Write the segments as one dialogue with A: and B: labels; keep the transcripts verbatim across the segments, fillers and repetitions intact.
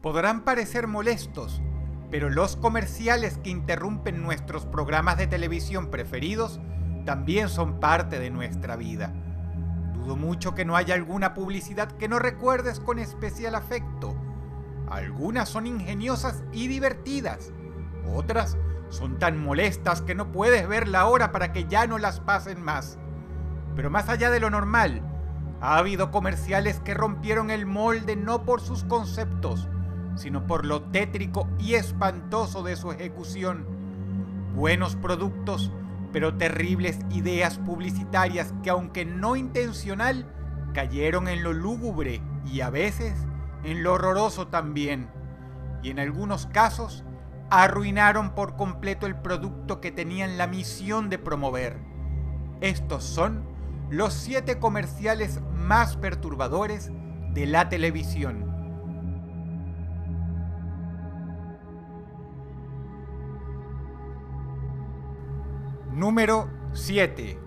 A: Podrán parecer molestos, pero los comerciales que interrumpen nuestros programas de televisión preferidos también son parte de nuestra vida. Dudo mucho que no haya alguna publicidad que no recuerdes con especial afecto. Algunas son ingeniosas y divertidas, otras son tan molestas que no puedes ver la hora para que ya no las pasen más. Pero más allá de lo normal, ha habido comerciales que rompieron el molde no por sus conceptos, sino por lo tétrico y espantoso de su ejecución. Buenos productos, pero terribles ideas publicitarias que, aunque no intencional, cayeron en lo lúgubre y a veces en lo horroroso también. Y en algunos casos, arruinaron por completo el producto que tenían la misión de promover. Estos son los siete comerciales más perturbadores de la televisión. Número siete.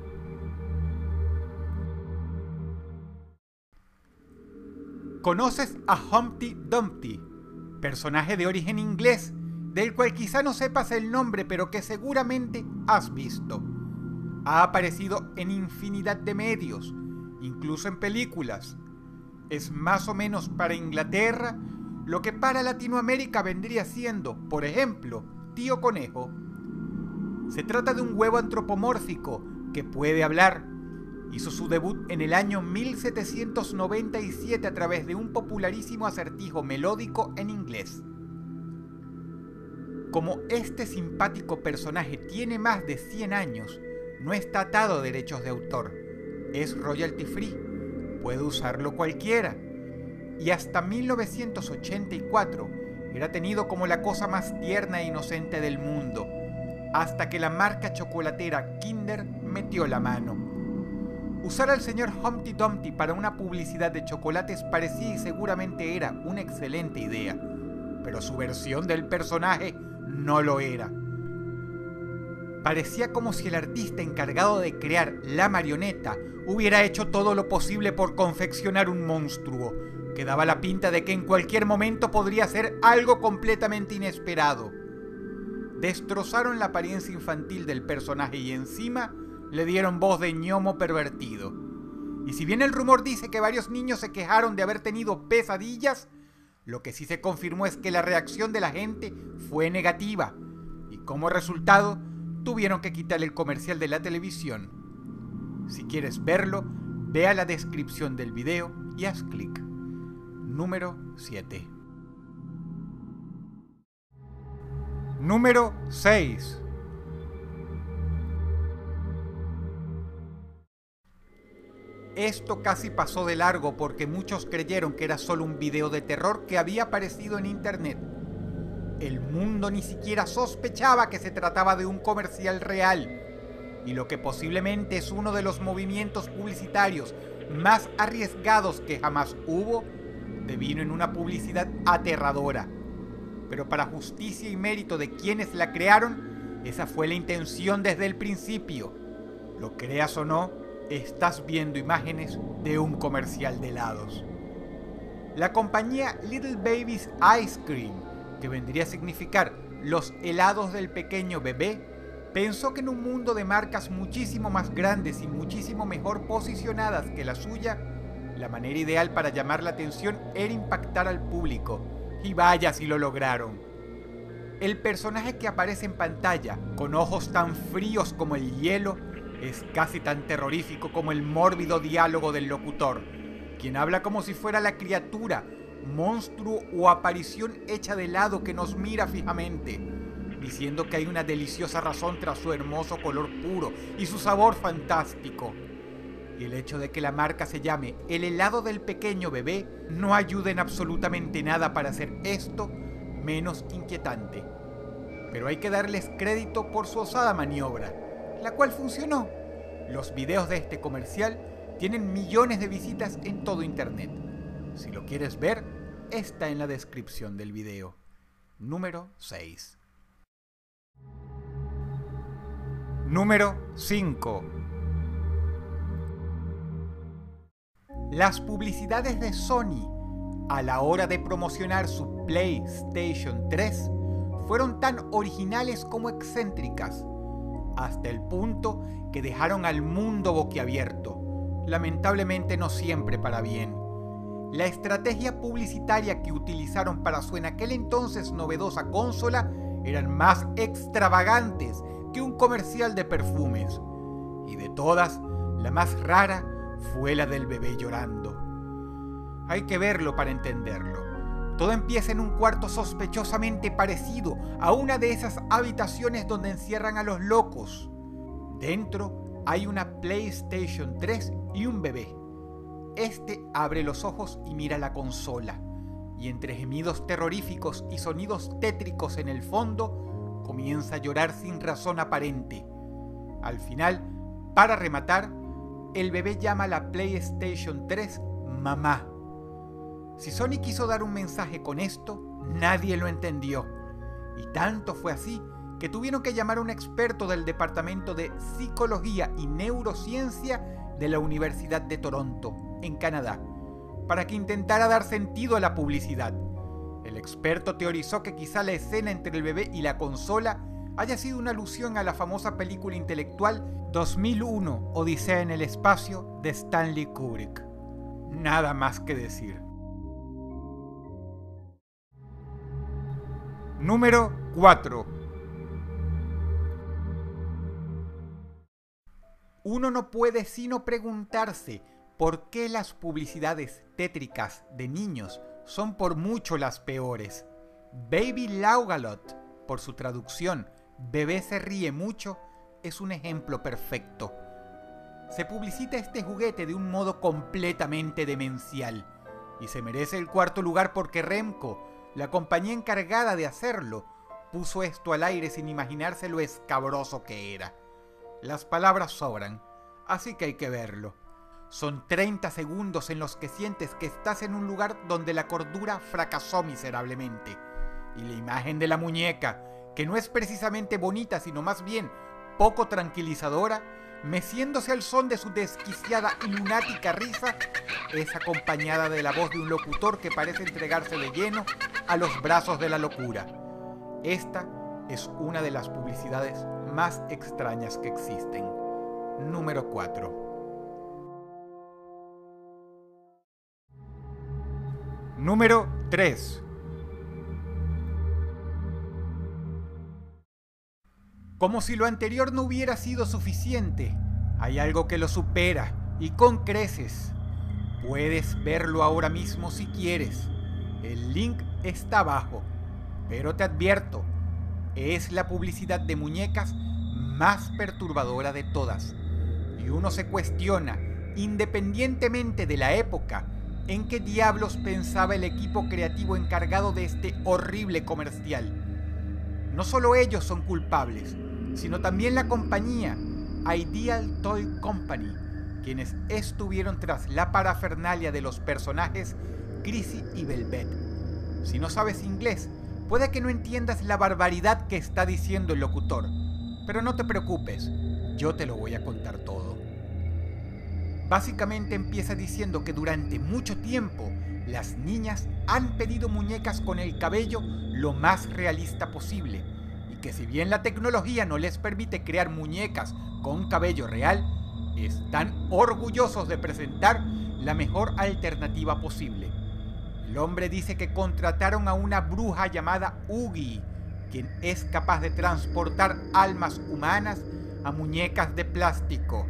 A: ¿Conoces a Humpty Dumpty, personaje de origen inglés, del cual quizá no sepas el nombre, pero que seguramente has visto? Ha aparecido en infinidad de medios, incluso en películas. Es más o menos para Inglaterra lo que para Latinoamérica vendría siendo, por ejemplo, Tío Conejo. Se trata de un huevo antropomórfico que puede hablar. Hizo su debut en el año mil setecientos noventa y siete a través de un popularísimo acertijo melódico en inglés. Como este simpático personaje tiene más de cien años, no está atado a derechos de autor, es royalty free, puede usarlo cualquiera. Y hasta mil novecientos ochenta y cuatro era tenido como la cosa más tierna e inocente del mundo, hasta que la marca chocolatera Kinder metió la mano. Usar al señor Humpty Dumpty para una publicidad de chocolates parecía y seguramente era una excelente idea, pero su versión del personaje no lo era. Parecía como si el artista encargado de crear la marioneta hubiera hecho todo lo posible por confeccionar un monstruo, que daba la pinta de que en cualquier momento podría ser algo completamente inesperado. Destrozaron la apariencia infantil del personaje y encima le dieron voz de ñomo pervertido. Y si bien el rumor dice que varios niños se quejaron de haber tenido pesadillas, lo que sí se confirmó es que la reacción de la gente fue negativa, y como resultado tuvieron que quitar el comercial de la televisión. Si quieres verlo, ve a la descripción del video y haz clic. Número siete. Número seis. Esto casi pasó de largo porque muchos creyeron que era solo un video de terror que había aparecido en internet. El mundo ni siquiera sospechaba que se trataba de un comercial real, y lo que posiblemente es uno de los movimientos publicitarios más arriesgados que jamás hubo, devino en una publicidad aterradora. Pero para justicia y mérito de quienes la crearon, esa fue la intención desde el principio. Lo creas o no, estás viendo imágenes de un comercial de helados. La compañía Little Baby's Ice Cream, que vendría a significar los helados del pequeño bebé, pensó que en un mundo de marcas muchísimo más grandes y muchísimo mejor posicionadas que la suya, la manera ideal para llamar la atención era impactar al público, y vaya si lo lograron. El personaje que aparece en pantalla, con ojos tan fríos como el hielo, es casi tan terrorífico como el mórbido diálogo del locutor, quien habla como si fuera la criatura, monstruo o aparición hecha de helado que nos mira fijamente, diciendo que hay una deliciosa razón tras su hermoso color puro y su sabor fantástico. Y el hecho de que la marca se llame el helado del pequeño bebé no ayuda en absolutamente nada para hacer esto menos inquietante. Pero hay que darles crédito por su osada maniobra, la cual funcionó. Los videos de este comercial tienen millones de visitas en todo internet. Si lo quieres ver, está en la descripción del video. Número seis. Número cinco. Las publicidades de Sony a la hora de promocionar su PlayStation tres, fueron tan originales como excéntricas, hasta el punto que dejaron al mundo boquiabierto, lamentablemente no siempre para bien. La estrategia publicitaria que utilizaron para su en aquel entonces novedosa consola eran más extravagantes que un comercial de perfumes, y de todas, la más rara fue la del bebé llorando. Hay que verlo para entenderlo. Todo empieza en un cuarto sospechosamente parecido a una de esas habitaciones donde encierran a los locos. Dentro hay una PlayStation tres y un bebé. Este abre los ojos y mira la consola, y entre gemidos terroríficos y sonidos tétricos en el fondo, comienza a llorar sin razón aparente. Al final, para rematar, el bebé llama a la PlayStation tres mamá. Si Sony quiso dar un mensaje con esto, nadie lo entendió. Y tanto fue así que tuvieron que llamar a un experto del Departamento de Psicología y Neurociencia de la Universidad de Toronto, en Canadá, para que intentara dar sentido a la publicidad. El experto teorizó que quizá la escena entre el bebé y la consola haya sido una alusión a la famosa película intelectual dos mil uno, Odisea en el espacio, de Stanley Kubrick. Nada más que decir. Número cuatro. Uno no puede sino preguntarse por qué las publicidades tétricas de niños son por mucho las peores. Baby Laugalot, por su traducción, Bebé se ríe mucho, es un ejemplo perfecto. Se publicita este juguete de un modo completamente demencial, y se merece el cuarto lugar porque Remco, la compañía encargada de hacerlo, puso esto al aire sin imaginarse lo escabroso que era. Las palabras sobran, así que hay que verlo. Son treinta segundos en los que sientes que estás en un lugar donde la cordura fracasó miserablemente. Y la imagen de la muñeca, que no es precisamente bonita, sino más bien poco tranquilizadora, meciéndose al son de su desquiciada y lunática risa, es acompañada de la voz de un locutor que parece entregarse de lleno a los brazos de la locura. Esta es una de las publicidades más extrañas que existen. Número cuatro. Número tres. Como si lo anterior no hubiera sido suficiente, hay algo que lo supera, y con creces. Puedes verlo ahora mismo si quieres. El link está abajo, pero te advierto, es la publicidad de muñecas más perturbadora de todas. Y uno se cuestiona, independientemente de la época, en qué diablos pensaba el equipo creativo encargado de este horrible comercial. No solo ellos son culpables, sino también la compañía Ideal Toy Company, quienes estuvieron tras la parafernalia de los personajes Chrissy y Velvet. Si no sabes inglés, puede que no entiendas la barbaridad que está diciendo el locutor, pero no te preocupes, yo te lo voy a contar todo. Básicamente empieza diciendo que durante mucho tiempo las niñas han pedido muñecas con el cabello lo más realista posible, y que si bien la tecnología no les permite crear muñecas con cabello real, están orgullosos de presentar la mejor alternativa posible. El hombre dice que contrataron a una bruja llamada Oogie, quien es capaz de transportar almas humanas a muñecas de plástico.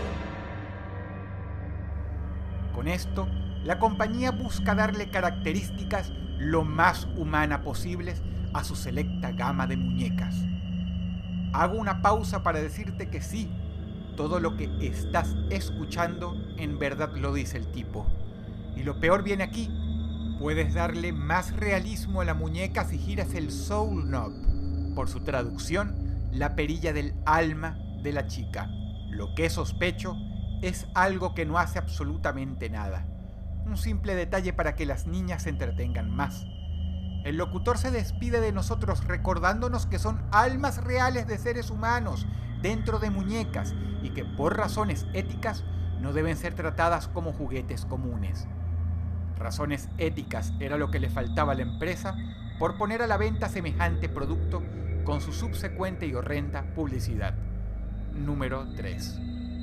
A: Con esto, la compañía busca darle características lo más humana posibles a su selecta gama de muñecas. Hago una pausa para decirte que sí, todo lo que estás escuchando en verdad lo dice el tipo. Y lo peor viene aquí, puedes darle más realismo a la muñeca si giras el Soul Knob, por su traducción, la perilla del alma de la chica. Lo que sospecho es algo que no hace absolutamente nada. Un simple detalle para que las niñas se entretengan más. El locutor se despide de nosotros recordándonos que son almas reales de seres humanos dentro de muñecas y que por razones éticas no deben ser tratadas como juguetes comunes. Razones éticas era lo que le faltaba a la empresa por poner a la venta semejante producto con su subsecuente y horrenda publicidad. Número tres.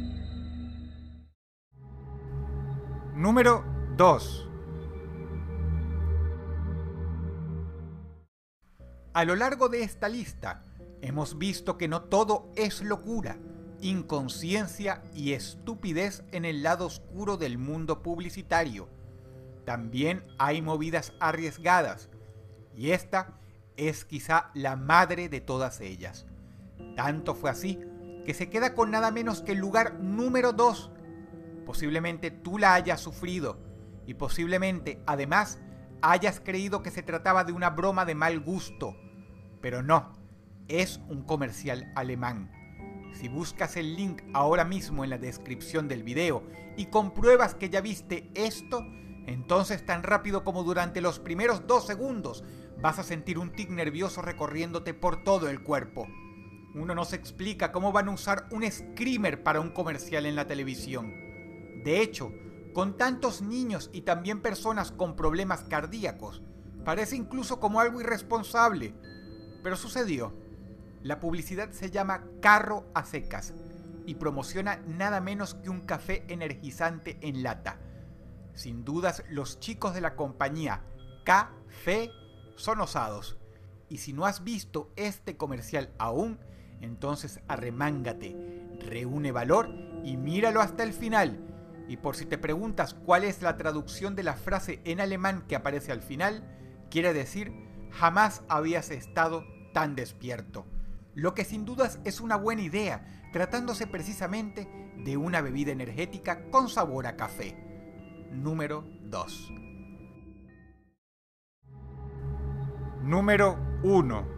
A: Número dos. A lo largo de esta lista, hemos visto que no todo es locura, inconsciencia y estupidez en el lado oscuro del mundo publicitario. También hay movidas arriesgadas, y esta es quizá la madre de todas ellas. Tanto fue así que se queda con nada menos que el lugar número dos. Posiblemente tú la hayas sufrido, y posiblemente, además, hayas creído que se trataba de una broma de mal gusto. Pero no, es un comercial alemán. Si buscas el link ahora mismo en la descripción del video y compruebas que ya viste esto, entonces tan rápido como durante los primeros dos segundos vas a sentir un tic nervioso recorriéndote por todo el cuerpo. Uno no se explica cómo van a usar un screamer para un comercial en la televisión. De hecho, con tantos niños y también personas con problemas cardíacos, parece incluso como algo irresponsable. Pero sucedió. La publicidad se llama Carro a Secas y promociona nada menos que un café energizante en lata. Sin dudas, los chicos de la compañía Café son osados. Y si no has visto este comercial aún, entonces arremángate, reúne valor y míralo hasta el final. Y por si te preguntas cuál es la traducción de la frase en alemán que aparece al final, quiere decir jamás habías estado tan despierto. Lo que sin dudas es una buena idea, tratándose precisamente de una bebida energética con sabor a café. Número dos. Número uno.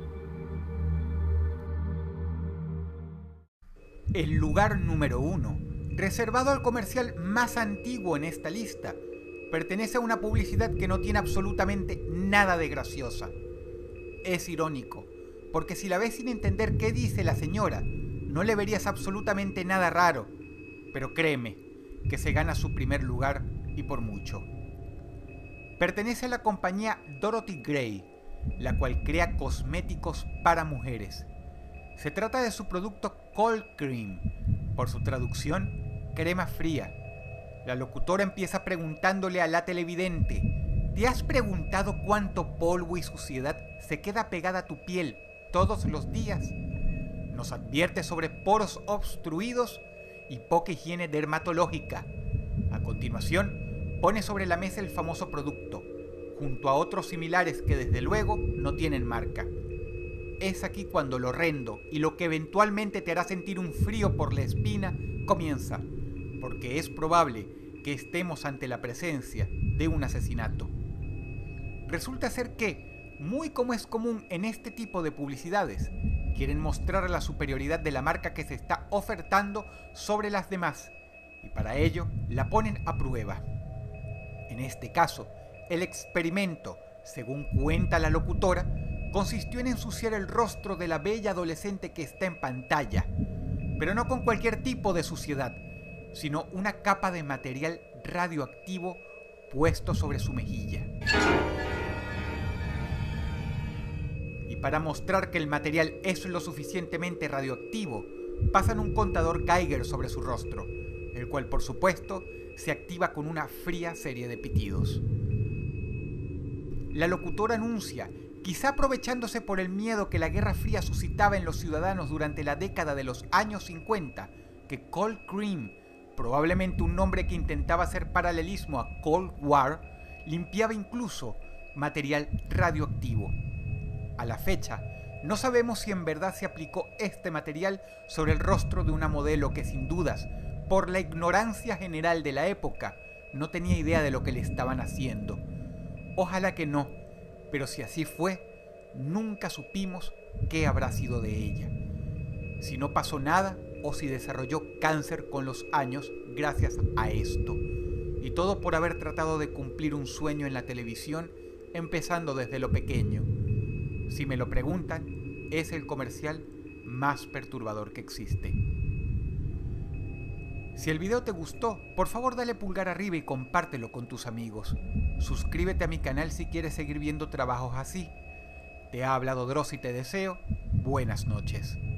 A: El lugar número uno, reservado al comercial más antiguo en esta lista, pertenece a una publicidad que no tiene absolutamente nada de graciosa. Es irónico, porque si la ves sin entender qué dice la señora, no le verías absolutamente nada raro, pero créeme, que se gana su primer lugar y por mucho. Pertenece a la compañía Dorothy Gray, la cual crea cosméticos para mujeres. Se trata de su producto Cold Cream, por su traducción, crema fría. La locutora empieza preguntándole a la televidente: ¿te has preguntado cuánto polvo y suciedad se queda pegada a tu piel todos los días? Nos advierte sobre poros obstruidos y poca higiene dermatológica. A continuación, pone sobre la mesa el famoso producto, junto a otros similares que desde luego no tienen marca. Es aquí cuando lo horrendo y lo que eventualmente te hará sentir un frío por la espina comienza, porque es probable que estemos ante la presencia de un asesinato. Resulta ser que, muy como es común en este tipo de publicidades, quieren mostrar la superioridad de la marca que se está ofertando sobre las demás, y para ello la ponen a prueba. En este caso, el experimento, según cuenta la locutora, consistió en ensuciar el rostro de la bella adolescente que está en pantalla, pero no con cualquier tipo de suciedad, sino una capa de material radioactivo puesto sobre su mejilla. Y para mostrar que el material es lo suficientemente radioactivo, pasan un contador Geiger sobre su rostro, el cual por supuesto se activa con una fría serie de pitidos. La locutora anuncia, quizá aprovechándose por el miedo que la Guerra Fría suscitaba en los ciudadanos durante la década de los años cincuenta, que Cold Cream, probablemente un nombre que intentaba hacer paralelismo a Cold War, limpiaba incluso material radioactivo. A la fecha, no sabemos si en verdad se aplicó este material sobre el rostro de una modelo que sin dudas, por la ignorancia general de la época, no tenía idea de lo que le estaban haciendo. Ojalá que no, pero si así fue, nunca supimos qué habrá sido de ella. Si no pasó nada o si desarrolló cáncer con los años gracias a esto. Y todo por haber tratado de cumplir un sueño en la televisión, empezando desde lo pequeño. Si me lo preguntan, es el comercial más perturbador que existe. Si el video te gustó, por favor dale pulgar arriba y compártelo con tus amigos. Suscríbete a mi canal si quieres seguir viendo trabajos así. Te ha hablado Dross y te deseo buenas noches.